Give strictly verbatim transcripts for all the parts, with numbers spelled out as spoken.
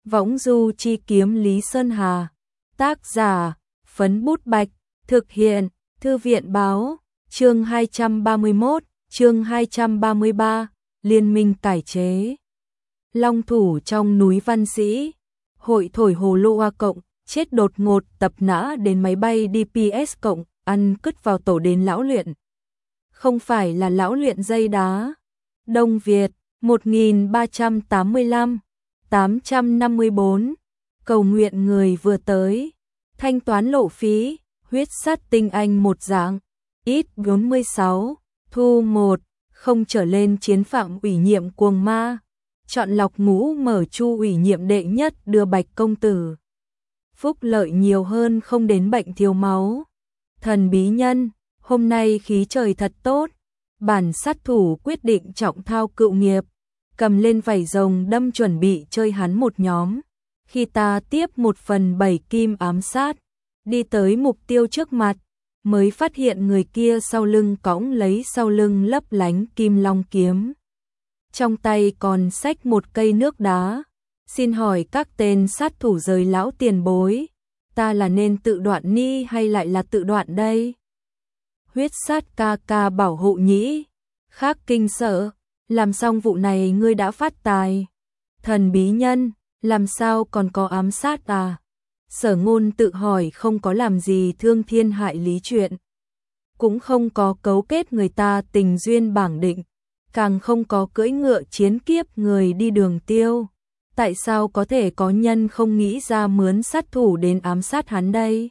Võng du chi kiếm Lý Sơn Hà. Tác giả, Phấn Bút Bạch. Thực hiện, Thư viện Báo. Chương hai trăm ba mươi mốt, chương hai trăm ba mươi ba, Liên minh cải chế. Long thủ trong núi Văn Sĩ. Hội thổi hồ lô hoa cộng, chết đột ngột tập nã đến máy bay đê pê ét cộng, ăn cứt vào tổ đến lão luyện. Không phải là lão luyện dây đá. Đông Việt, một nghìn ba trăm tám mươi lăm, tám trăm năm mươi tư. Cầu nguyện người vừa tới. Thanh toán lộ phí, huyết sát tinh anh một dạng. Ít bốn mươi sáu, thu một, không trở lên chiến phạm ủy nhiệm cuồng ma. Chọn lọc ngũ mở chu ủy nhiệm đệ nhất đưa Bạch công tử. Phúc lợi nhiều hơn không đến bệnh thiếu máu. Thần bí nhân, hôm nay khí trời thật tốt. Bản sát thủ quyết định trọng thao cựu nghiệp. Cầm lên vảy rồng đâm chuẩn bị chơi hắn một nhóm. Khi ta tiếp một phần bảy kim ám sát, đi tới mục tiêu trước mặt, mới phát hiện người kia sau lưng cõng lấy sau lưng lấp lánh kim long kiếm. Trong tay còn xách một cây nước đá. Xin hỏi các tên sát thủ rời lão tiền bối, ta là nên tự đoạn ni hay lại là tự đoạn đây? Huyết sát ca ca bảo hộ nhĩ. Khác kinh sợ, làm xong vụ này ngươi đã phát tài. Thần bí nhân, làm sao còn có ám sát à? Sở Ngôn tự hỏi, không có làm gì thương thiên hại lý chuyện, cũng không có cấu kết người ta tình duyên bảng định, càng không có cưỡi ngựa chiến kiếp người đi đường tiêu. Tại sao có thể có nhân không nghĩ ra mướn sát thủ đến ám sát hắn đây?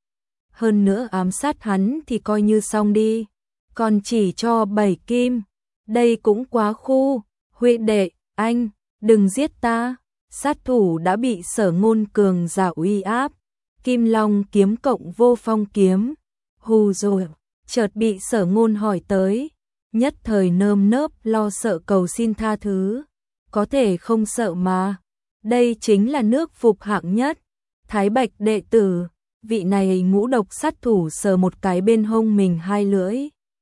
Hơn nữa ám sát hắn thì coi như xong đi, còn chỉ cho bảy kim, đây cũng quá khu. Huệ đệ, anh, đừng giết ta. Sát thủ đã bị Sở Ngôn cường giả uy áp. Kim Long kiếm cộng vô phong kiếm. Hù rồi, chợt bị Sở Ngôn hỏi tới. Nhất thời nơm nớp lo sợ cầu xin tha thứ. Có thể không sợ mà. Đây chính là nước phục hạng nhất. Thái Bạch đệ tử. Vị này ngũ độc sát thủ sờ một cái bên hông mình hai lưỡi.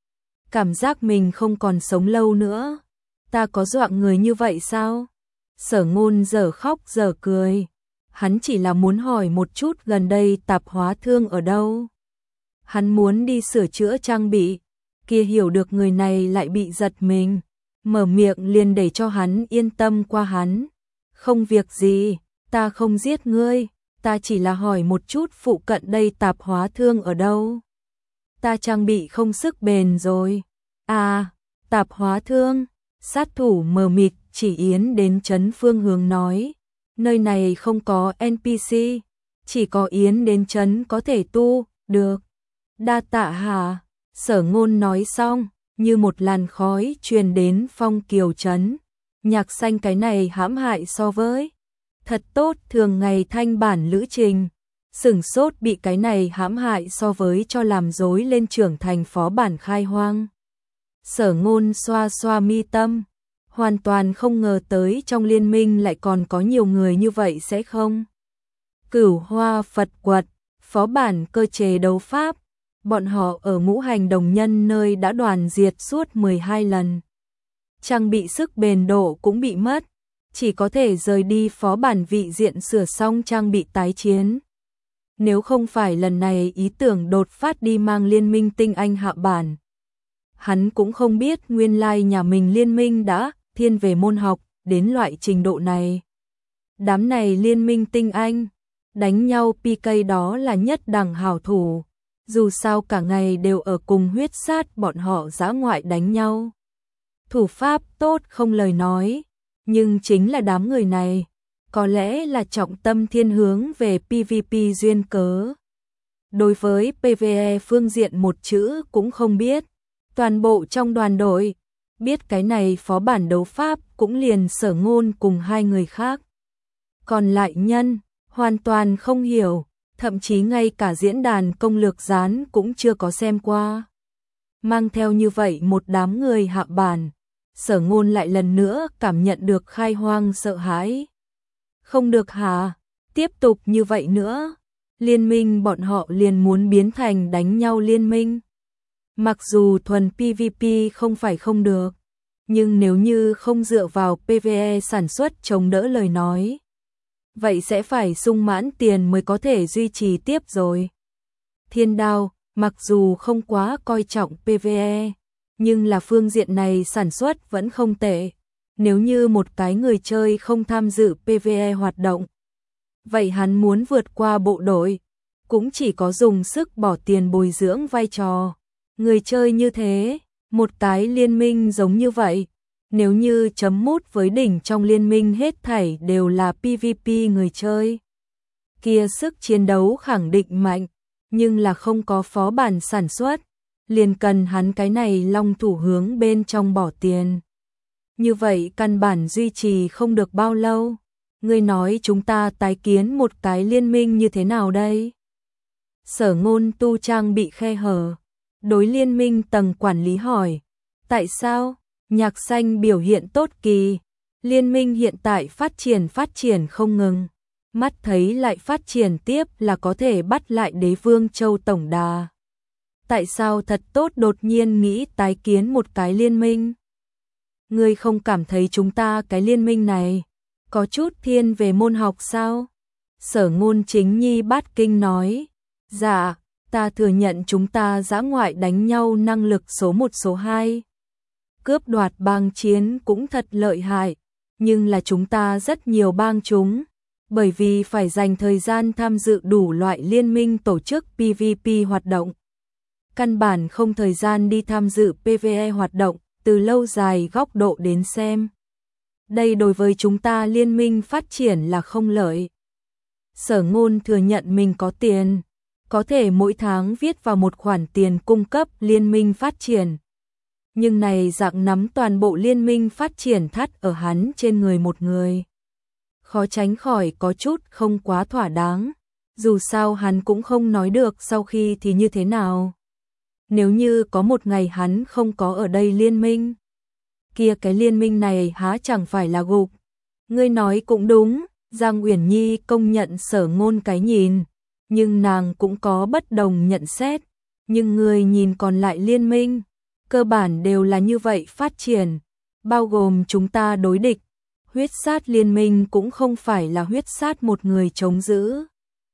Cảm giác mình không còn sống lâu nữa. Ta có dọa người như vậy sao? Sở Ngôn giờ khóc giờ cười. Hắn chỉ là muốn hỏi một chút gần đây tạp hóa thương ở đâu. Hắn muốn đi sửa chữa trang bị. Kia hiểu được người này lại bị giật mình. Mở miệng liền để cho hắn yên tâm qua hắn. Không việc gì, ta không giết ngươi. Ta chỉ là hỏi một chút phụ cận đây tạp hóa thương ở đâu. Ta trang bị không sức bền rồi. À, tạp hóa thương. Sát thủ mờ mịt chỉ yến đến trấn phương hướng nói. Nơi này không có en pê xê, chỉ có yến đến trấn có thể tu, được. Đa tạ hả? Sở Ngôn nói xong, như một làn khói truyền đến Phong Kiều trấn. Nhạc xanh cái này hãm hại so với. Thật tốt, thường ngày thanh bản lữ trình. Sửng sốt bị cái này hãm hại so với cho làm dối lên trưởng thành phó bản khai hoang. Sở Ngôn xoa xoa mi tâm. Hoàn toàn không ngờ tới trong liên minh lại còn có nhiều người như vậy sẽ không? Cửu Hoa Phật Quật, phó bản cơ chế đấu pháp. Bọn họ ở ngũ hành đồng nhân nơi đã đoàn diệt suốt mười hai lần. Trang bị sức bền độ cũng bị mất. Chỉ có thể rời đi phó bản vị diện sửa xong trang bị tái chiến. Nếu không phải lần này ý tưởng đột phát đi mang liên minh tinh anh hạ bản. Hắn cũng không biết nguyên lai nhà mình liên minh đã thiên về môn học đến loại trình độ này. Đám này liên minh tinh anh, đánh nhau pê ca đó là nhất đẳng hảo thủ. Dù sao cả ngày đều ở cùng huyết sát bọn họ dã ngoại đánh nhau. Thủ pháp tốt không lời nói. Nhưng chính là đám người này, có lẽ là trọng tâm thiên hướng về pê vê pê duyên cớ. Đối với pê vê e phương diện một chữ cũng không biết. Toàn bộ trong đoàn đội, biết cái này phó bản đấu pháp cũng liền Sở Ngôn cùng hai người khác. Còn lại nhân, hoàn toàn không hiểu, thậm chí ngay cả diễn đàn công lược gián cũng chưa có xem qua. Mang theo như vậy một đám người hạ bản. Sở Ngôn lại lần nữa cảm nhận được khai hoang sợ hãi. Không được hả? Tiếp tục như vậy nữa, liên minh bọn họ liền muốn biến thành đánh nhau liên minh. Mặc dù thuần pê vê pê không phải không được, nhưng nếu như không dựa vào pê vê e sản xuất chống đỡ lời nói, vậy sẽ phải sung mãn tiền mới có thể duy trì tiếp rồi. Thiên Đao, mặc dù không quá coi trọng pê vê e, nhưng là phương diện này sản xuất vẫn không tệ. Nếu như một cái người chơi không tham dự pê vê e hoạt động, vậy hắn muốn vượt qua bộ đội, cũng chỉ có dùng sức bỏ tiền bồi dưỡng vai trò. Người chơi như thế, một cái liên minh giống như vậy, nếu như chấm mút với đỉnh trong liên minh hết thảy đều là pê vê pê người chơi, kia sức chiến đấu khẳng định mạnh, nhưng là không có phó bản sản xuất, liền cần hắn cái này long thủ hướng bên trong bỏ tiền. Như vậy căn bản duy trì không được bao lâu. Ngươi nói chúng ta tái kiến một cái liên minh như thế nào đây? Sở Ngôn tu trang bị khe hở, đối liên minh tầng quản lý hỏi. Tại sao? Nhạc Xanh biểu hiện tốt kỳ. Liên minh hiện tại phát triển phát triển không ngừng. Mắt thấy lại phát triển tiếp là có thể bắt lại Đế Vương Châu tổng đà. Tại sao thật tốt đột nhiên nghĩ tái kiến một cái liên minh? Ngươi không cảm thấy chúng ta cái liên minh này có chút thiên về môn học sao? Sở Ngôn Chính Nhi bát kinh nói. Dạ, ta thừa nhận chúng ta dã ngoại đánh nhau năng lực số một số hai. Cướp đoạt bang chiến cũng thật lợi hại, nhưng là chúng ta rất nhiều bang chúng, bởi vì phải dành thời gian tham dự đủ loại liên minh tổ chức pê vê pê hoạt động. Căn bản không thời gian đi tham dự pê vê e hoạt động, từ lâu dài góc độ đến xem. Đây đối với chúng ta liên minh phát triển là không lợi. Sở Ngôn thừa nhận mình có tiền, có thể mỗi tháng viết vào một khoản tiền cung cấp liên minh phát triển. Nhưng này dạng nắm toàn bộ liên minh phát triển thắt ở hắn trên người một người. Khó tránh khỏi có chút không quá thỏa đáng, dù sao hắn cũng không nói được sau khi thì như thế nào. Nếu như có một ngày hắn không có ở đây liên minh, kia cái liên minh này há chẳng phải là gục. Ngươi nói cũng đúng, Giang Uyển Nhi công nhận Sở Ngôn cái nhìn, nhưng nàng cũng có bất đồng nhận xét. Nhưng người nhìn còn lại liên minh, cơ bản đều là như vậy phát triển, bao gồm chúng ta đối địch. Huyết sát liên minh cũng không phải là huyết sát một người chống giữ.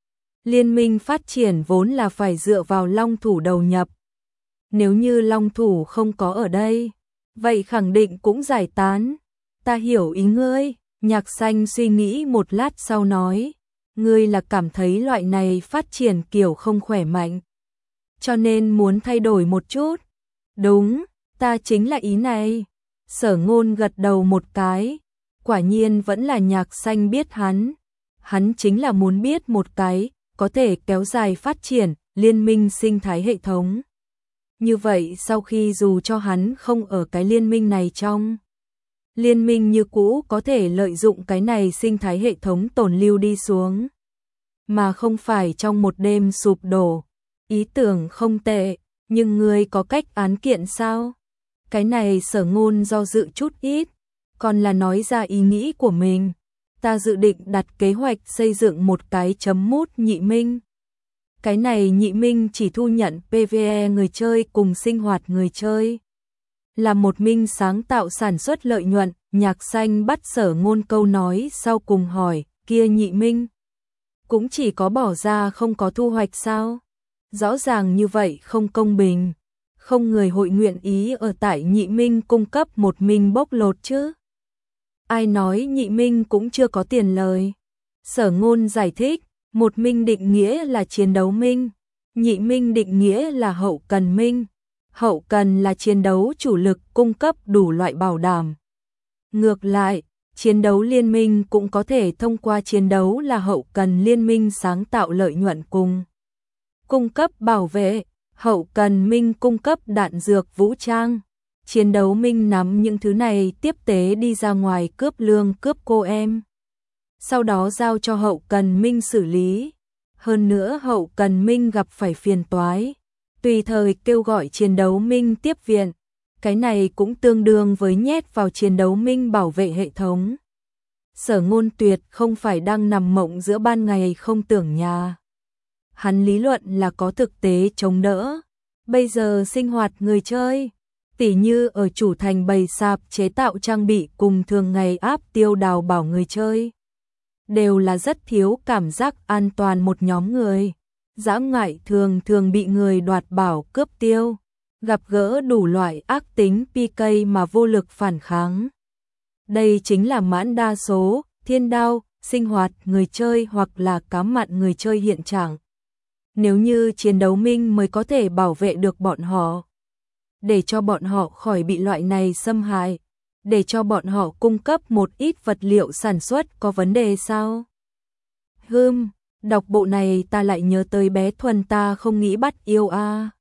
Liên minh phát triển vốn là phải dựa vào long thủ đầu nhập. Nếu như long thủ không có ở đây, vậy khẳng định cũng giải tán. Ta hiểu ý ngươi. Nhạc Xanh suy nghĩ một lát sau nói. Ngươi là cảm thấy loại này phát triển kiểu không khỏe mạnh, cho nên muốn thay đổi một chút. Đúng, ta chính là ý này. Sở Ngôn gật đầu một cái. Quả nhiên vẫn là Nhạc Xanh biết hắn. Hắn chính là muốn biết một cái có thể kéo dài phát triển liên minh sinh thái hệ thống. Như vậy sau khi dù cho hắn không ở cái liên minh này trong, liên minh như cũ có thể lợi dụng cái này sinh thái hệ thống tồn lưu đi xuống, mà không phải trong một đêm sụp đổ. Ý tưởng không tệ, nhưng ngươi có cách án kiện sao? Cái này Sở Ngôn do dự chút ít, còn là nói ra ý nghĩ của mình. Ta dự định đặt kế hoạch xây dựng một cái chấm mút nhị minh. Cái này nhị minh chỉ thu nhận pê vê e người chơi cùng sinh hoạt người chơi. Là một minh sáng tạo sản xuất lợi nhuận. Nhạc Xanh bắt Sở Ngôn câu nói sau cùng hỏi, kia nhị minh cũng chỉ có bỏ ra không có thu hoạch sao? Rõ ràng như vậy không công bình. Không người hội nguyện ý ở tại nhị minh cung cấp một minh bốc lột chứ. Ai nói nhị minh cũng chưa có tiền lời. Sở Ngôn giải thích, một minh định nghĩa là chiến đấu minh, nhị minh định nghĩa là hậu cần minh. Hậu cần là chiến đấu chủ lực cung cấp đủ loại bảo đảm. Ngược lại, chiến đấu liên minh cũng có thể thông qua chiến đấu là hậu cần liên minh sáng tạo lợi nhuận cùng cung cấp bảo vệ. Hậu cần minh cung cấp đạn dược vũ trang. Chiến đấu minh nắm những thứ này tiếp tế đi ra ngoài cướp lương cướp cô em, sau đó giao cho hậu cần minh xử lý. Hơn nữa hậu cần minh gặp phải phiền toái, tùy thời kêu gọi chiến đấu minh tiếp viện. Cái này cũng tương đương với nhét vào chiến đấu minh bảo vệ hệ thống. Sở Ngôn tuyệt không phải đang nằm mộng giữa ban ngày không tưởng nhà. Hắn lý luận là có thực tế chống đỡ. Bây giờ sinh hoạt người chơi, tỉ như ở chủ thành bày sạp chế tạo trang bị cùng thường ngày áp tiêu đào bảo người chơi. đều là rất thiếu cảm giác an toàn một nhóm người. Dã ngoại thường thường bị người đoạt bảo cướp tiêu, gặp gỡ đủ loại ác tính pê ca mà vô lực phản kháng. Đây chính là mãn đa số, thiên đao, sinh hoạt người chơi hoặc là cá mặn người chơi hiện trạng. Nếu như chiến đấu minh mới có thể bảo vệ được bọn họ, để cho bọn họ khỏi bị loại này xâm hại, để cho bọn họ cung cấp một ít vật liệu sản xuất có vấn đề sao? Hừm, đọc bộ này ta lại nhớ tới bé Thuần ta không nghĩ bắt yêu a. À.